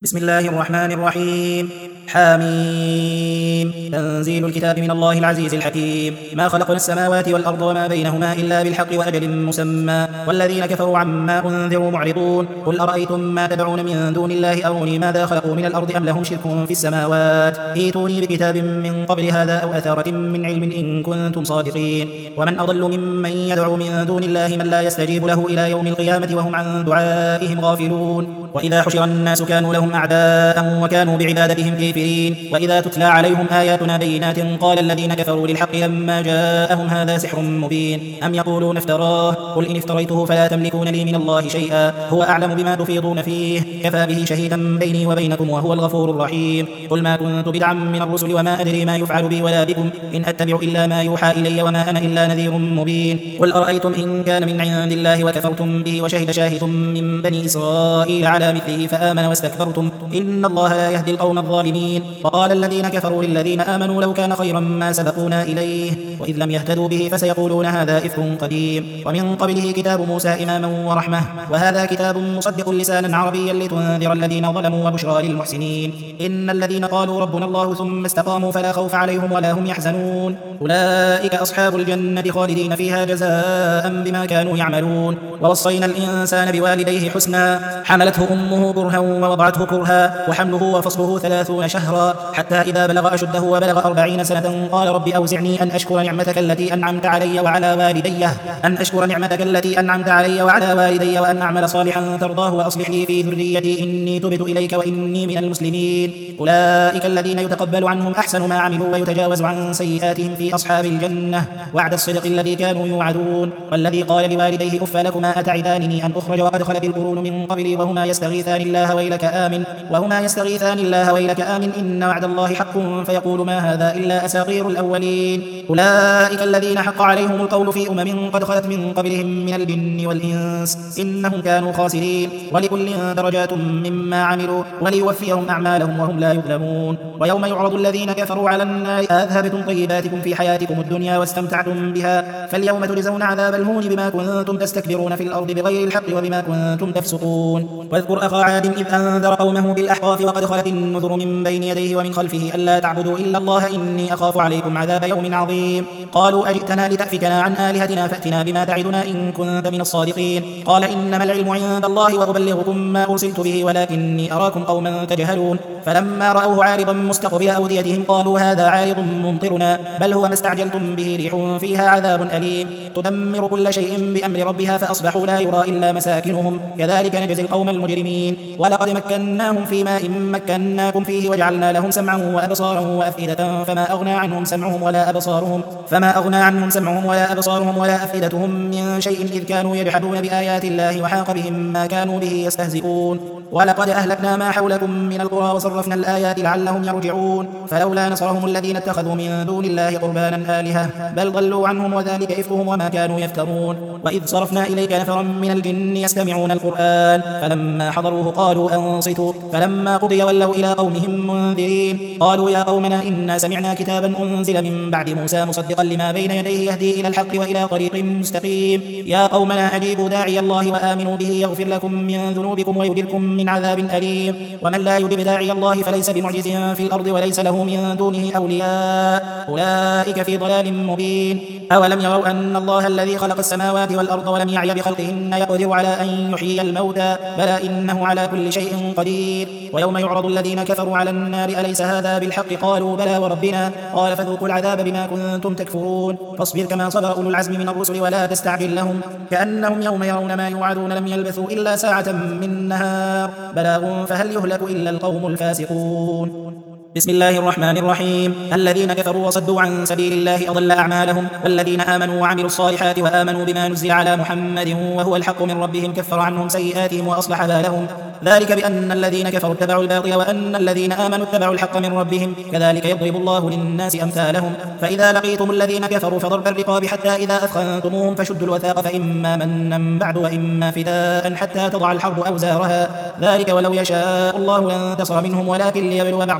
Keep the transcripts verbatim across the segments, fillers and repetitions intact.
بسم الله الرحمن الرحيم. حاميم. تنزيل الكتاب من الله العزيز الحكيم. ما خلقنا السماوات والأرض وما بينهما إلا بالحق وأجل مسمى، والذين كفروا عما أنذروا معرضون. قل أرأيتم ما تدعون من دون الله أروني ماذا خلقوا من الأرض أم لهم شرك في السماوات، ائتوني بكتاب من قبل هذا أو أثارة من علم إن كنتم صادقين. ومن أضل ممن يدعو من دون الله من لا يستجيب له إلى يوم القيامة وهم عن دعائهم غافلون. وإذا حشر الناس كانوا لهم أعداء وكانوا بعبادتهم كافرين. وإذا تتلى عليهم آياتنا بينات قال الذين كفروا للحق لما جاءهم هذا سحر مبين أم يقولون افتراه، قل إن افتريته فلا تملكون لي من الله شيئا هو أعلم بما تفيضون فيه كفى به شهيدا بيني وبينكم وهو الغفور الرحيم. قل ما كنت بدعا من الرسل وما أدري ما يفعل بي ولا بكم إن أتبع إلا ما يوحى إلي وما أنا إلا نذير مبين. قل أرأيتم إن كان من عند الله وكفرتم به وشهد شاهد من بني إسرائيل على مثله فآمن واستكبرتم إن الله لا يهدي القوم الظالمين. وقال الذين كفروا للذين آمنوا لو كان خيرا ما سبقونا إليه وإذ لم يهتدوا به فسيقولون هذا إفك قديم. ومن قبله كتاب موسى إماما ورحمة وهذا كتاب مصدق لسانا عربيا لتنذر الذين ظلموا وبشرى للمحسنين. إن الذين قالوا ربنا الله ثم استقاموا فلا خوف عليهم ولا هم يحزنون أولئك أصحاب الجنة خالدين فيها جزاء بما كانوا يعملون. ووصينا الإنسان بوالديه حسنا حملته أمه كرها ووضعته كرها وحمله وفصله ثلاثون شهرا حتى إذا بلغ أشده وبلغ أربعين سنة قال رب أوزعني أن أشكر نعمتك التي أنعمت علي وعلى والدي أن أشكر نعمتك التي أنعمت علي وعلى والدي وأن أعمل صالحا ترضاه وأصلح لي في ذريتي إني تبت إليك وإني من المسلمين. أولئك الذين يتقبل عنهم أحسن ما عملوا ويتجاوز عن سيئاتهم في أصحاب الجنة وعد الصدق الذي كانوا يوعدون. والذي قال لوالديه أف لكما أتعدانني أن أخرج وقد خلت القرون من قبلي وهما يستغيثان الله ويلك آمن وهما يستغيثان الله ويلك آمن إن وعد الله حق فيقول ما هذا إلا أساطير الأولين. أولئك الذين حق عليهم القول في أمم قد خلت من قبلهم من الجن والإنس إنهم كانوا خاسرين. ولكل درجات مما عملوا وليوفيهم أعمالهم وهم لا يظلمون. ويوم يعرض الذين كفروا على النار أذهبتم طيباتكم في حياتكم الدنيا واستمتعتم بها فاليوم تجزون عذاب الهون بما كنتم تستكبرون في الأرض بغير الحق وبما كنتم تفسقون. واذكر أخا عاد إذ أنذر قومه بالأحقاف وقد خلت النذر من بين يديه ومن خلفه ألا تعبدوا إلا الله إني أخاف عليكم عذاب يوم عظيم. قالوا أجئتنا لتأفكنا عن آلهتنا فأتنا بما تعدنا إن كنت من الصادقين. قال إنما العلم عند الله وأبلغكم ما أرسلت به ولكني أراكم قوما تجهلون. فلما رأوه عارضا مستقبل أوديتهم قالوا هذا عارض ممطرنا بل هو ما استعجلتم به ريح فيها عذاب أليم تدمر كل شيء بأمر ربها فأصبحوا لا يرى إلا مساكنهم كذلك نجزي القوم المجرمين. ولقد مكناهم في ماء مكناكم فيه وجعلنا لهم سمعا وأبصارا وأفئدة فما أغنى عنهم سمعهم ولا أبصارهم فما أغنى عنهم سمعهم ولا أبصارهم ولا أفئدتهم من شيء إذ كانوا يجحدون بآيات الله وحاق بهم ما كانوا به يستهزئون. ولقد أهلكنا ما حولكم من القرى وصرفنا الآيات لعلهم يرجعون. فلولا نصرهم الذين اتخذوا من دون الله قربانا آلهة بل ضلوا عنهم وذلك إفكهم وما كانوا يفترون. وإذ صرفنا إليك نفرا من الجن يستمعون القرآن فلما حضروه قالوا أنصتوا فلما قضي ولوا إلى قومهم منذرين. قالوا يا قومنا إنا سمعنا كتابا أنزل من بعد موسى مصدقا لما بين يديه يهدي إلى الحق وإلى طريق مستقيم. يا قومنا أجيبوا داعي الله وآمنوا به يغفر لكم من ذنوبكم ويجركم من عذاب أليم. ومن لا يجب داعي الله فليس بمعجز في الأرض وليس له من دونه أولياء أولئك في ضلال مبين. أولم يروا أن الله الذي خلق السماوات والأرض ولم يعي بخلقهن يقدر على أن يحيي الموتى بلى إنه على كل شيء قدير. ويوم يعرض الذين كفروا على النار أليس هذا بالحق قالوا بلى وربنا قال فذوقوا العذاب بما كنتم تكفرون. فاصبر كما صبر أولو العزم من الرسل ولا تستعجل لهم كأنهم يوم يرون ما يوعدون لم يلبثوا إلا ساعة من نهار بلاغ فهل يهلك إلا القوم الفاسقون. بسم الله الرحمن الرحيم. الذين كفروا وصدوا عن سبيل الله أضل أعمالهم والذين آمنوا وعملوا الصالحات وآمنوا بما نزل على محمد وهو الحق من ربهم كفر عنهم سيئاتهم وأصلح بالهم ذلك بأن الذين كفروا اتبعوا الباطل وأن الذين آمنوا اتبعوا الحق من ربهم كذلك يضرب الله للناس أمثالهم. فإذا لقيتم الذين كفروا فضرب الرقاب حتى إذا أثخنتموهم فشدوا الوثاق فإما منا بعد وإما فداء حتى تضع الحرب أوزارها ذلك ولو يشاء الله لانتصر منهم ولكن ليبلو بعضكم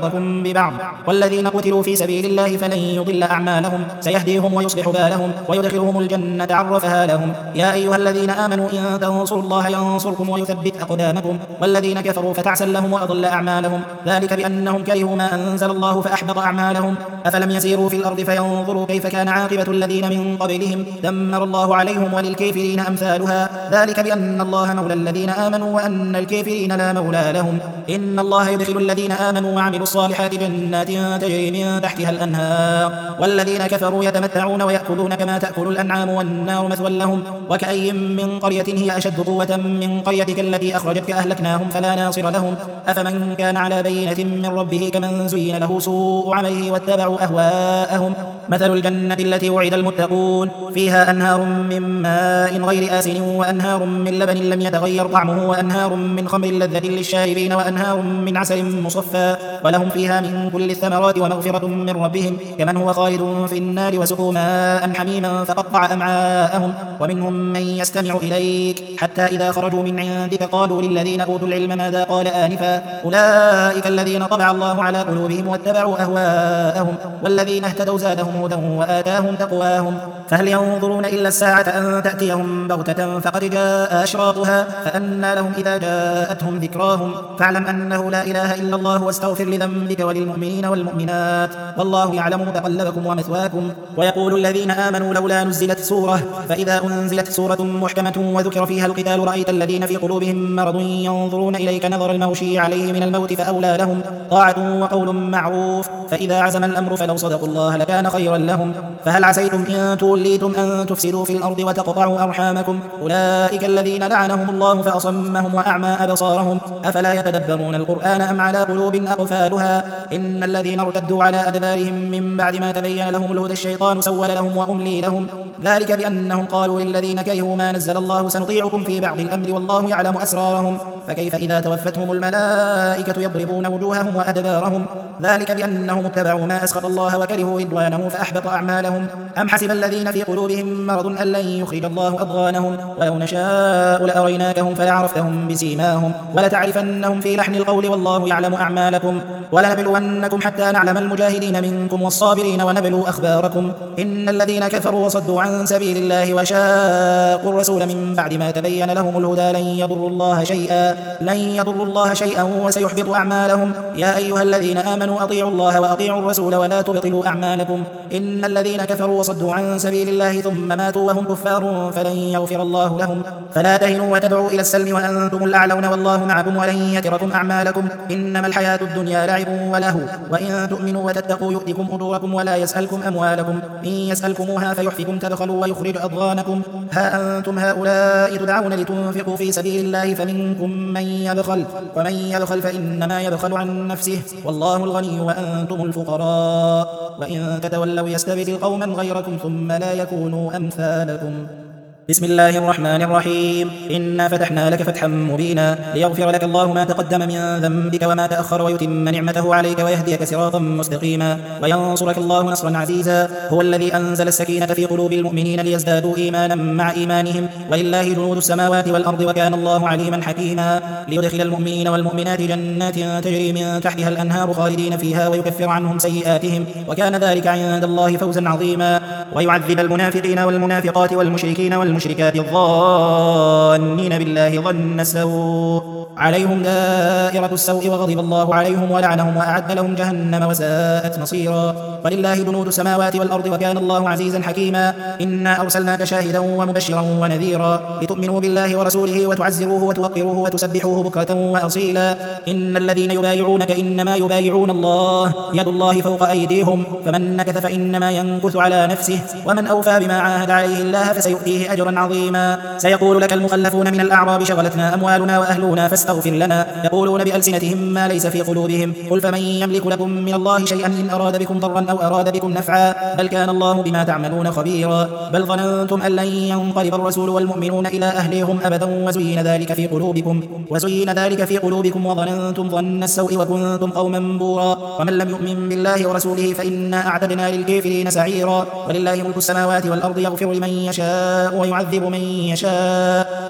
ببعض. والذين قتلوا في سبيل الله فلن يضل أعمالهم سيهديهم ويصلح بالهم ويدخلهم الجنة عرفها لهم. يا أيها الذين آمنوا إن تنصروا الله ينصركم ويثبت أقدامكم. والذين كفروا فتعسا لهم وأضل أعمالهم ذلك بأنهم كرهوا ما أنزل الله فأحبط أعمالهم. أفلم يسيروا في الأرض فينظروا كيف كان عاقبة الذين من قبلهم دمر الله عليهم وللكافرين أمثالها ذلك بأن الله مولى الذين آمنوا وأن الكافرين لا مولى لهم. إن الله يدخل الذين آمنوا وعملوا الصالحات جنات تجري من تحتها الأنهار والذين كفروا يتمتعون ويأكلون كما تأكل الأنعام والنار مثوى لهم. وكأي من قرية هي أشد قوة من قريتك التي أخرجتك أهلكناهم فلا ناصر لهم. أفمن كان على بينة من ربه كمن زين له سوء عمله واتبعوا أهواءهم. مثل الجنة التي وعد المتقون فيها أنهار من ماء غير آسن وأنهار من لبن لم يتغير طعمه وأنهار من خمر لذة للشاربين وأنهار من عسل مصفى ولهم فيها من كل الثمرات ومغفرة من ربهم كمن هو خالد في النار وسقوا ماء حميما فقطع أمعاءهم. ومنهم من يستمع إليك حتى إذا خرجوا من عندك قالوا للذين أوتوا العلم ماذا قال آنفا أولئك الذين طبع الله على قلوبهم واتبعوا أهواءهم والذين اهتدوا زادهم هدى وآتاهم تقواهم. فهل ينظرون إلا الساعة أن تأتيهم بغتة فقد جاء أشراطها فأنى لهم إذا جاءتهم ذكراهم. فاعلم أنه لا إله إلا الله واستغفر لذنبك وللمؤمنين والمؤمنات والله يعلم متقلبكم ومثواكم. ويقول الذين آمنوا لولا نزلت سورة فإذا أنزلت سورة محكمة وذكر فيها القتال رأيت الذين في قلوبهم مرض ينظرون إليك نظر المغشي عليه من الموت فأولى لهم طاعة وقول معروف. فإذا عزم الأمر فلو صدقوا الله لكان خيرا لهم. فهل عسيتم إن توليتم أن تفسدوا في الأرض وتقطعوا أرحامكم أولئك الذين لعنهم الله فأصمهم وأعمى أبصارهم أفلا يتدبرون القرآن أم على قلوب أقفالها. إن الذين ارتدوا على أدبارهم من بعد ما تبين لهم الهدى الشيطان سول لهم وأملي لهم ذلك بأنهم قالوا للذين كرهوا ما نزل الله سنطيعكم في بعض الأمر والله يعلم أسرارهم. فكيف إذا توفتهم الملائكة يضربون وجوههم وأدبارهم ذلك بأنهم اتبعوا ما أسخط الله وكرهوا رضوانه فأحبط أعمالهم. أم حسب الذين في قلوبهم مرض أن لن يخرج الله أضغانهم ولو نشاء لأريناكهم فلعرفتهم بسيماهم ولتعرفنهم في لحن القول والله يعلم أعمالكم. ولنبلونكم حتى نعلم المجاهدين منكم والصابرين ونبلو أخباركم. إن الذين كفروا وصدوا عن سبيل الله وشاقوا الرسول من بعد ما تبين لهم الهدى لن يضروا الله شيئا لن يضروا الله شيئا وسيحبط أعمالهم. يا أيها الذين آمنوا أطيعوا الله وأطيعوا الرسول ولا تبطلوا أعمالكم. إن الذين كفروا وصدوا عن سبيل الله ثم ماتوا وهم كفار فلن يغفر الله لهم. فلا تهنوا وتدعوا إلى السلم وأنتم الأعلون والله معكم ولن يتركم أعمالكم. إنما الحياة الدنيا لعب ولهو وإن تؤمنوا وتتقوا يؤتكم أجوركم ولا يسألكم أموالكم إن يسألكموها فيحفكم تبخلوا ويخرج أضغانكم. ها أنتم هؤلاء تدعون لتنفقوا في سبيل الله فمنكم من يبخل ومن يبخل فإنما يبخل عن نفسه والله الغني وأنتم الفقراء وإن تتولوا يستبدل قوما غيركم ثم لا يكونوا أمثالكم. بسم الله الرحمن الرحيم. إنا فتحنا لك فتحا مبينا ليغفر لك الله ما تقدم من ذنبك وما تأخر ويتم نعمته عليك ويهديك صراطا مستقيما وينصرك الله نصرا عزيزا. هو الذي أنزل السكينة في قلوب المؤمنين ليزدادوا إيمانا مع إيمانهم ولله جنود السماوات والأرض وكان الله عليما حكيما. ليدخل المؤمنين والمؤمنات جنات تجري من تحتها الأنهار خالدين فيها ويكفر عنهم سيئاتهم وكان ذلك عند الله فوزا عظيما. ويعذب المنافقين والمنافقات والمشركين والمشركين المشركات الظانين بالله ظن السوء عليهم دائرة السوء وغضب الله عليهم ولعنهم وأعد لهم جهنم وساءت مصيرا. ولله جنود السماوات والأرض وكان الله عزيزا حكيما. إنا أرسلناك شاهدا ومبشرا ونذيرا لتؤمنوا بالله ورسوله وتعزروه وتوقروه وتسبحوه بكرة وأصيلا. إن الذين يبايعونك إنما يبايعون الله يد الله فوق أيديهم فمن نكث فإنما ينكث على نفسه ومن أوفى بما عاهد عليه الله فسيؤتيه أجرا عظيما. سيقول لك المخلفون من الأعراب شغلتنا أموالنا وأهلنا فاستغفر لنا يقولون بألسنتهم ما ليس في قلوبهم قل فمن يملك لكم من الله شيئا إن أراد بكم ضرا أو أراد بكم نفعا بل كان الله بما تعملون خبيرا. بل ظننتم أن لن ينقلب الرسول والمؤمنون إلى أهليهم أبدا وزين ذلك في قلوبكم وزين ذلك في قلوبكم وظننتم ظن السوء وكنتم قوما بورا. ومن لم يؤمن بالله ورسوله فإنا أعتدنا للكافرين سعيرا. ولله ملك السماوات والأرض يغفر لمن يشاء ويعذب من يشاء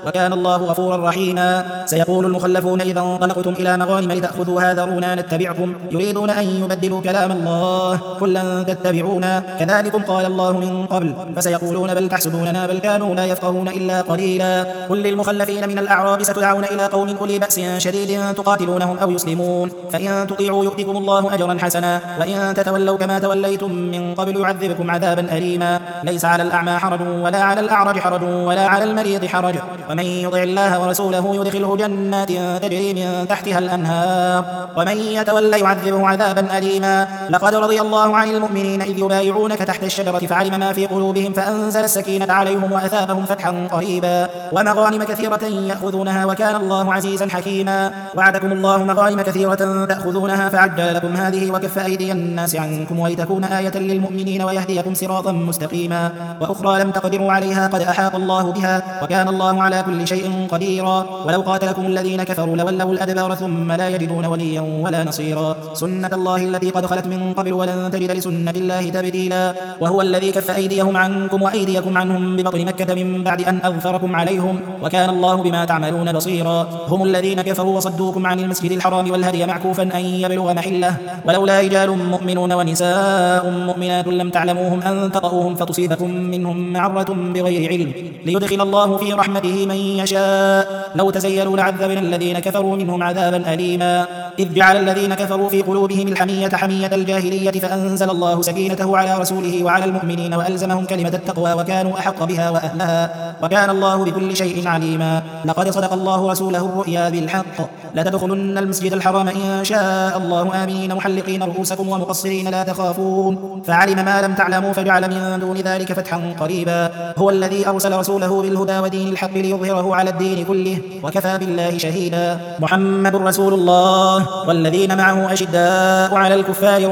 وكان الله غفورا رحيما. سيقول المخلفون إذا انطلقتم إلى مغانم لتأخذوها ذرونا نتبعكم يريدون أن يبدلوا كلام الله قل لن تتبعونا كذلكم قال الله من قبل فسيقولون بل تحسدوننا بل كانوا لا يفقهون إلا قليلا. قل للمخلفين من الأعراب ستدعون إلى قوم أولي بأس شديد تقاتلونهم أو يسلمون فإن تطيعوا يؤتكم الله أجرا حسنا وإن تتولوا كما توليتم من قبل يعذبكم عذابا أليما. ليس على الأعمى حرج ولا على الأعرج حرج ولا على المريض حرج ومن يطع الله ورسوله يدخله جنات تجري من تحتها الأنهار ومن يتولى يعذبه عذابا أليما. لقد رضي الله عن المؤمنين إذ يبايعونك تحت الشجرة فعلم ما في قلوبهم فأنزل السكينة عليهم وأثابهم فتحا قريبا ومغانم كثيرة يأخذونها وكان الله عزيزا حكيما. وعدكم الله مغانم كثيرة تأخذونها فعجل لكم هذه وكف أيدي الناس عنكم ولتكون آية للمؤمنين ويهديكم صراطا مستقيما. وأخرى لم تقدروا عليها قد أحاط الله بها وكان الله على كل شيء قديرا. ولو قاتلكم الذين كفروا لولوا الأدبار ثم لا يجدون وليا ولا نصيرا. سنة الله التي قد خلت من قبل ولن تجد لسنة الله تبديلا. وهو الذي كف أيديهم عنكم وأيديكم عنهم ببطن مكة من بعد أن أظفركم عليهم وكان الله بما تعملون بصيرا. هم الذين كفروا وصدوكم عن المسجد الحرام والهدي معكوفا أن يبلغ محله ولولا رجال مؤمنون ونساء مؤمنات لم تعلموهم أن تطؤوهم فتصيبكم منهم معرة بغير علم ليدخل الله في رحمته من يشاء. لو تزيلوا لعذبنا الذين كفروا منهم عذابا أليما. إذ جعل الذين كفروا في قلوبهم الحمية حمية الجاهلية فأنزل الله سكينته على رسوله وعلى المؤمنين وألزمهم كلمة التقوى وكانوا أحق بها وأهلها وكان الله بكل شيء عليما. لقد صدق الله رسوله الرؤيا بالحق لتدخلن المسجد الحرام إن شاء الله آمنين محلقين رؤوسكم ومقصرين لا تخافون فعلم ما لم تعلموا فجعل من دون ذلك فتحا قريبا. هو الذي أرسل رسوله بالهدى ودين الحق ليظهره على الدين كله وكفى بالله شهيدا. محمد رسول الله والذين معه أشداء على الكفار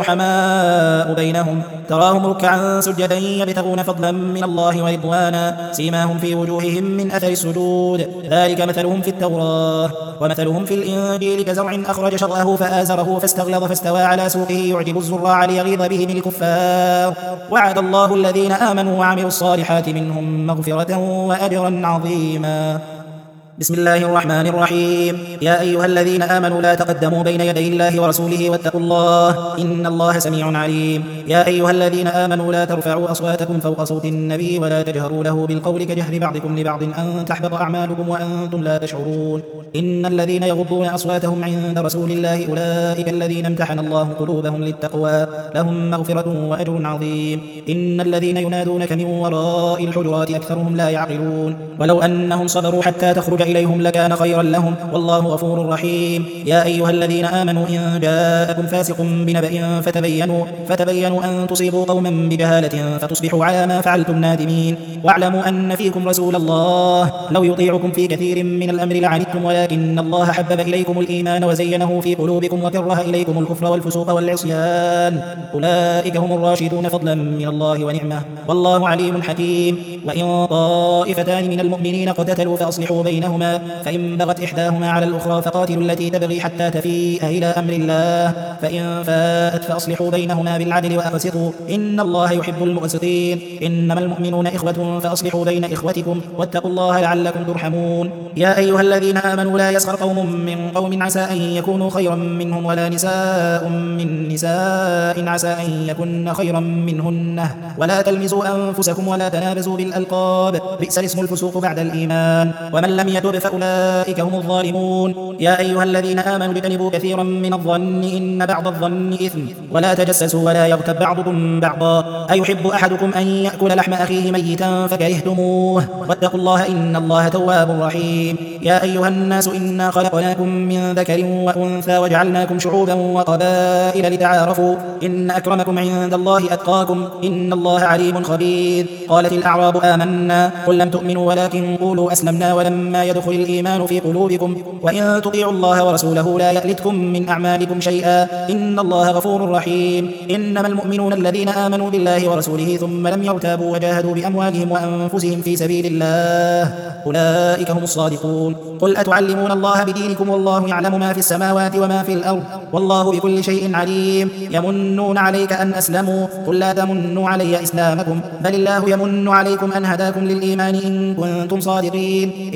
رحماء بينهم تراهم ركعا سجدا يبتغون فضلا من الله ورضوانا سيماهم في وجوههم من أثر السجود ذلك مثلهم في التوراة ومثلهم في الإنجيل كزرع أخرج شطأه فآزره فاستغلظ فاستوى على سوقه يعجب الزراع ليغيظ بهم الكفار. وعد الله الذين آمنوا وعملوا الصالحات منهم مغفرة وأجرا عظيما. بسم الله الرحمن الرحيم. يا أيها الذين آمنوا لا تقدموا بين يدي الله ورسوله واتقوا الله إن الله سميع عليم. يا أيها الذين آمنوا لا ترفعوا أصواتكم فوق صوت النبي ولا تجهروا له بالقول كجهر بعضكم لبعض أن تحبط أعمالكم وأنتم لا تشعرون. إن الذين يغضون أصواتهم عند رسول الله أولئك الذين امتحن الله قلوبهم للتقوى لهم مغفرة وأجر عظيم. إن الذين ينادونك من وراء الحجرات أكثرهم لا يعقلون. ولو أنهم صبروا حتى تخرج إليهم لكان خيرا لهم والله غفور رحيم. يا أيها الذين آمنوا إن جاءكم فاسق بنبأ فتبينوا فتبينوا أن تصيبوا قوما بجهالة فتصبحوا على ما فعلتم نادمين. واعلموا أن فيكم رسول الله لو يطيعكم في كثير من الأمر لعنتم ولكن الله حبب إليكم الإيمان وزينه في قلوبكم وكره إليكم الكفر والفسوق والعصيان أولئك هم الراشدون فضلا من الله ونعمة والله عليم حكيم. وإن طائفتان من المؤمنين اقتتلوا فأصلحوا بينهما فإن بغت إحداهما على الأخرى فقاتلوا التي تبغي حتى تفيء إلى أمر الله فإن فاءت فأصلحوا بينهما بالعدل وأقسطوا إن الله يحب المقسطين. إنما المؤمنون إخوة فأصلحوا بين إخوتكم واتقوا الله لعلكم ترحمون. يا أيها الذين آمنوا لا يسخر قوم من قوم عسى أن يكونوا خيرا منهم ولا نساء من نساء عسى أن يكن خيرا منهن ولا تلمزوا أنفسكم ولا تنابزوا بالألقاب بئس الاسم الفسوق بعد الإيمان ومن لم يتب فأولئك هم الظالمون. يا أيها الذين آمنوا اجتنبوا كثيرا من الظن إن بعض الظن إثم ولا تجسسوا ولا يغتب بعضكم بعضا أيحب أحدكم أن يأكل لحم أخيه ميتا فكرهتموه واتقوا الله إن الله تواب رحيم. يا أيها الناس إنا خلقناكم من ذكر وأنثى وجعلناكم شعوبا وقبائل لتعارفوا إن أكرمكم عند الله أتقاكم إن الله عليم خبير. قالت الأعراب آمنا قل لم تؤمنوا ولكن قولوا أسلمنا ولما يدخل الإيمان في قلوبكم وإن تطيعوا الله ورسوله لا يألتكم من أعمالكم شيئا إن الله غفور رحيم. إنما المؤمنون الذين آمنوا بالله ورسوله ثم لم يرتابوا وجاهدوا بأموالهم وأنفسهم في سبيل الله أولئك هم الصادقون. قل أتعلمون الله بدينكم والله يعلم ما في السماوات وما في الأرض والله بكل شيء عليم. يمنون عليك أن أسلموا قل لا تمنوا علي إسلامكم بل الله يمن عليكم أن هداكم للإيمان إن كنتم صادقين إن الله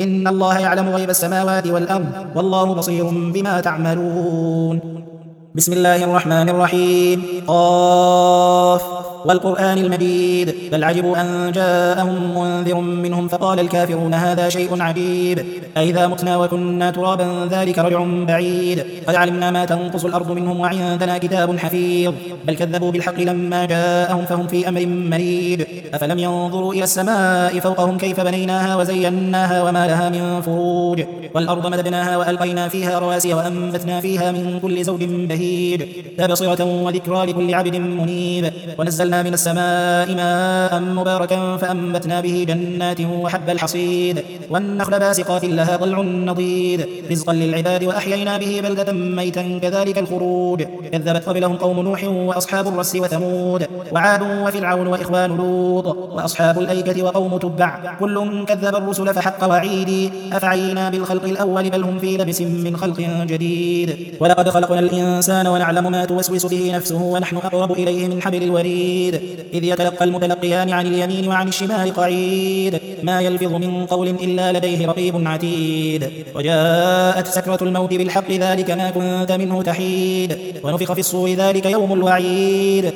الله يعلم غيب السماوات والأرض والله بصير بما تعملون. بسم الله الرحمن الرحيم. قاف والقرآن المجيد بل عجبوا أن جاءهم منذر منهم فقال الكافرون هذا شيء عجيب أئذا متنا وكنا ترابا ذلك رجع بعيد قد علمنا ما تنقص الأرض منهم وعندنا كتاب حفيظ بل كذبوا بالحق لما جاءهم فهم في أمر مريد أفلم ينظروا إلى السماء فوقهم كيف بنيناها وزيناها وما لها من فروج والأرض مددناها وألقينا فيها رواسي وأنبتنا فيها من كل زوج بهيج تبصرة وذكرى لكل عبد منيب ونزلنا من السماء ماء مباركا فأنبتنا به جنات وحب الحصيد والنخل باسقات لها طلع نضيد رزقا للعباد وأحيينا به بلدة ميتا كذلك الخروج كذبت قبلهم قوم نوح وأصحاب الرس وثمود وعاد وفرعون وإخوان لوط وأصحاب الأيكة وقوم تبع كل كذب الرسل فحق وعيدي أفعينا بالخلق الأول بل هم في لبس من خلق جديد ولقد خلقنا الإنسان ونعلم ما توسوس به نفسه ونحن أقرب إليه من حبل الوريد إذ يتلقى المتلقيان عن اليمين وعن الشمال قعيد ما يلفظ من قول إلا لديه رقيب عتيد وجاءت سكرة الموت بالحق ذلك ما كنت منه تحيد ونفخ في الصور ذلك يوم الوعيد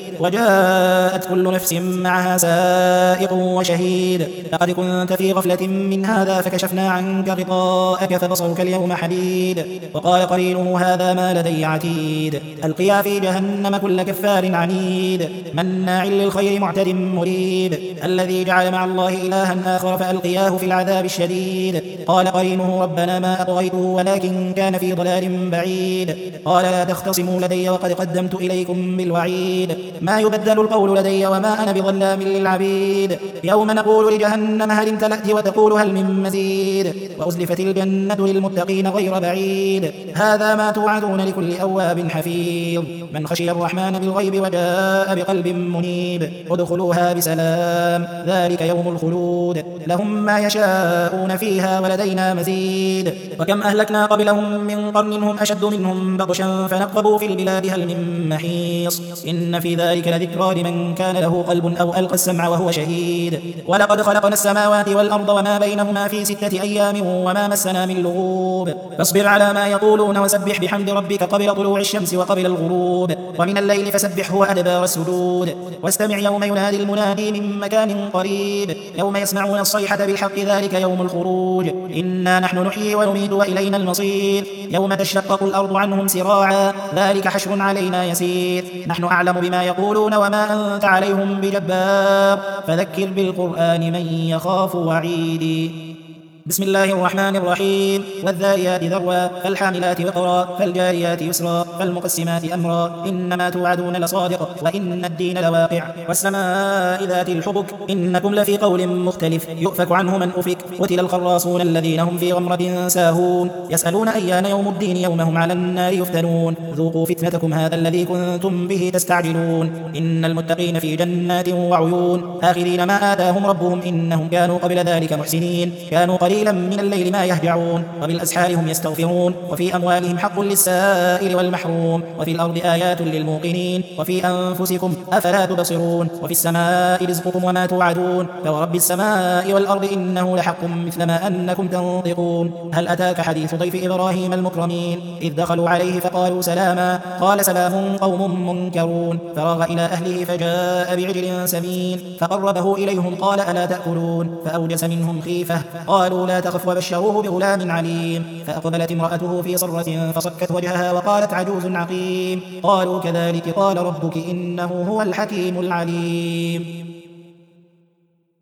وجاءت كل نفس معها سائق وشهيد لقد كنت في غفلة من هذا فكشفنا عنك غطاءك فبصرك اليوم حديد وقال قرينه هذا ما لدي عتيد ألقيا في جهنم كل كفار عنيد مناع للخير معتد مريب الذي جعل مع الله إلها آخر فألقياه في العذاب الشديد قال قرينه ربنا ما أطغيته ولكن كان في ضلال بعيد قال لا تختصموا لدي وقد قدمت إليكم بالوعيد ما يبدل القول لدي وما أنا بظلام للعبيد يوم نقول لجهنم هل امتلأت وتقول هل من مزيد وأزلفت الجنة للمتقين غير بعيد هذا ما توعدون لكل أواب حفيظ من خشي الرحمن بالغيب وجاء بقلب منيب ادخلوها بسلام ذلك يوم الخلود لهم ما يشاءون فيها ولدينا مزيد وكم أهلكنا قبلهم من قرن هم أشد منهم بطشا فنقبوا في البلاد هل من محيص إن في ذلك لذكرى لمن كان له قلب أو ألقى السمع وهو شهيد ولقد خلقنا السماوات والأرض وما بينهما في ستة أيام وما مسنا من لغوب فاصبر على ما يقولون وسبح بحمد ربك قبل طلوع الشمس وقبل الغروب ومن الليل فسبحه وأدبار السجود واستمع يوم ينادي المنادي من مكان قريب يوم يسمعون الصيحة بالحق ذلك يوم الخروج إنا نحن نحيي ونميت وإلينا المصير يوم تشقق الأرض عنهم سراعا ذلك حشر علينا يسير نحن أعلم بما يقولون وما أنت عليهم بجبار فذكر بالقرآن من يخاف وعيدي بسم الله الرحمن الرحيم والذاريات ذروا فالحاملات وقرا فالجاريات يسرا فالمقسمات أمرا إنما توعدون لصادق وإن الدين لواقع والسماء ذات الحبك إنكم لفي قول مختلف يؤفك عنه من أفك قتل الخراصون الذين هم في غمرة ساهون يسألون أيان يوم الدين يوم هم على النار يفتنون ذوقوا فتنتكم هذا الذي كنتم به تستعجلون إن المتقين في جنات وعيون آخذين ما آتاهم ربهم إنهم كانوا قبل ذلك محسنين كانوا قليلا من الليل ما يهجعون وبالأسحار هم يستغفرون وفي أموالهم حق للسائل والمحروم وفي الأرض آيات للموقنين وفي أنفسكم أفلا تبصرون وفي السماء رزقكم وما توعدون فورب السماء والأرض إنه لحق مثل ما أنكم تنطقون هل أتاك حديث ضيف إبراهيم المكرمين إذ دخلوا عليه فقالوا سلاما قال سلام قوم منكرون فراغ إلى أهله فجاء بعجل سمين فقربه إليهم قال ألا تأكلون فأوجس منهم خيفة قالوا لا تخف وبشروه بغلام عليم فأقبلت امرأته في صرة فصكت وجهها وقالت عجوز عقيم قالوا كذلك قال ربك إنه هو الحكيم العليم